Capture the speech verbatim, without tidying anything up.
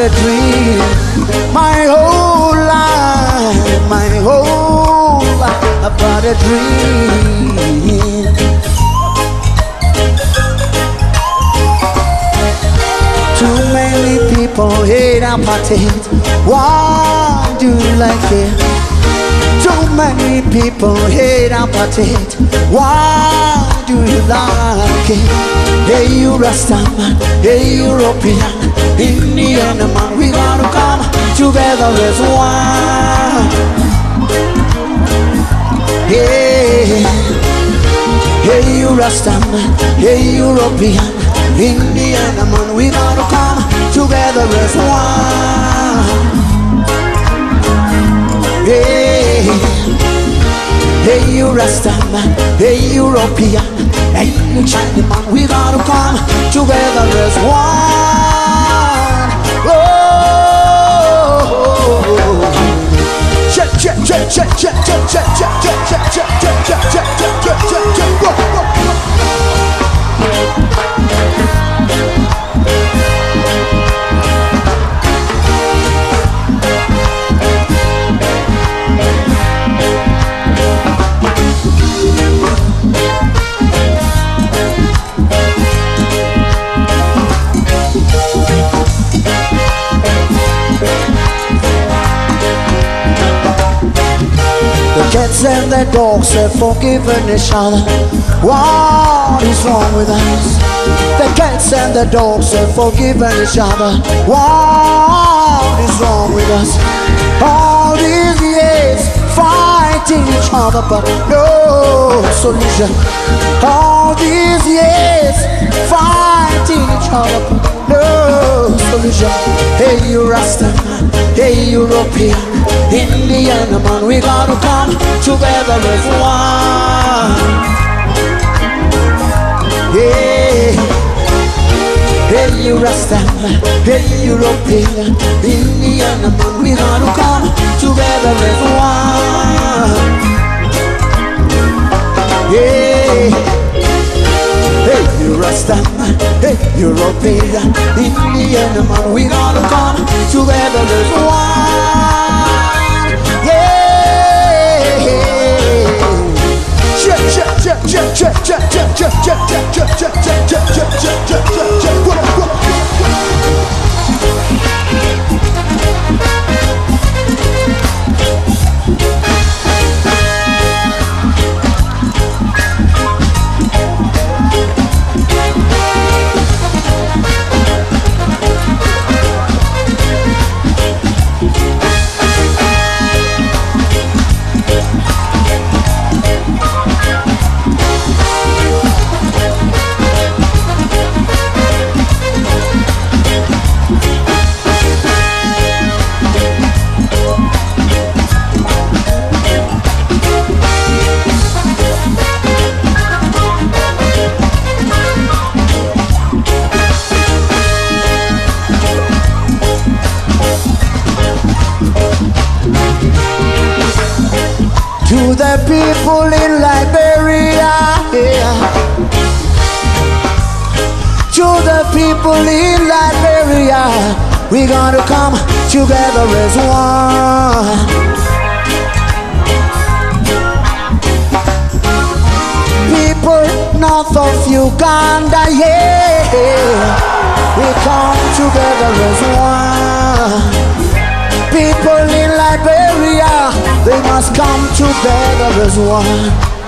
a dream. My whole life, my whole life about a dream. Too many people hate apartheid. Why do you like it? Too many people hate apartheid. Why do you like it? Hey, you Rastaman, hey, European, Indian man, we gotta come together as one. Hey, hey, you Rastaman, hey, European, Indian man, we gotta come together as one. Hey, hey, you Rastaman, hey, European, hey, you China man, we gotta come together as one. Oh, check, check, check, check, check, check, check, check, check, check, check, check, check, check, check, check, check, check. The cats and the dogs have forgiven each other. What is wrong with us? The cats and the dogs have forgiven each other. What is wrong with us? All these years fighting each other, but no solution. All these years fighting each other, but no solution. Hey, you Rastaman, hey, European, Indian man, we gotta come together as one. Hey, hey, you Rastaman, hey, European, Indian man, we gotta come together as one. Hey, hey, you Rastaman, hey, European, Indian man, we gotta come together as one. Check, check, check, check, check, check, check, check, check, check, check, check, check, check, check, check, check, check, check. To the people in Liberia, yeah. To the people in Liberia, we gonna come together as one. People north of Uganda, yeah, we come together as one. People in Liberia, they must come together as one.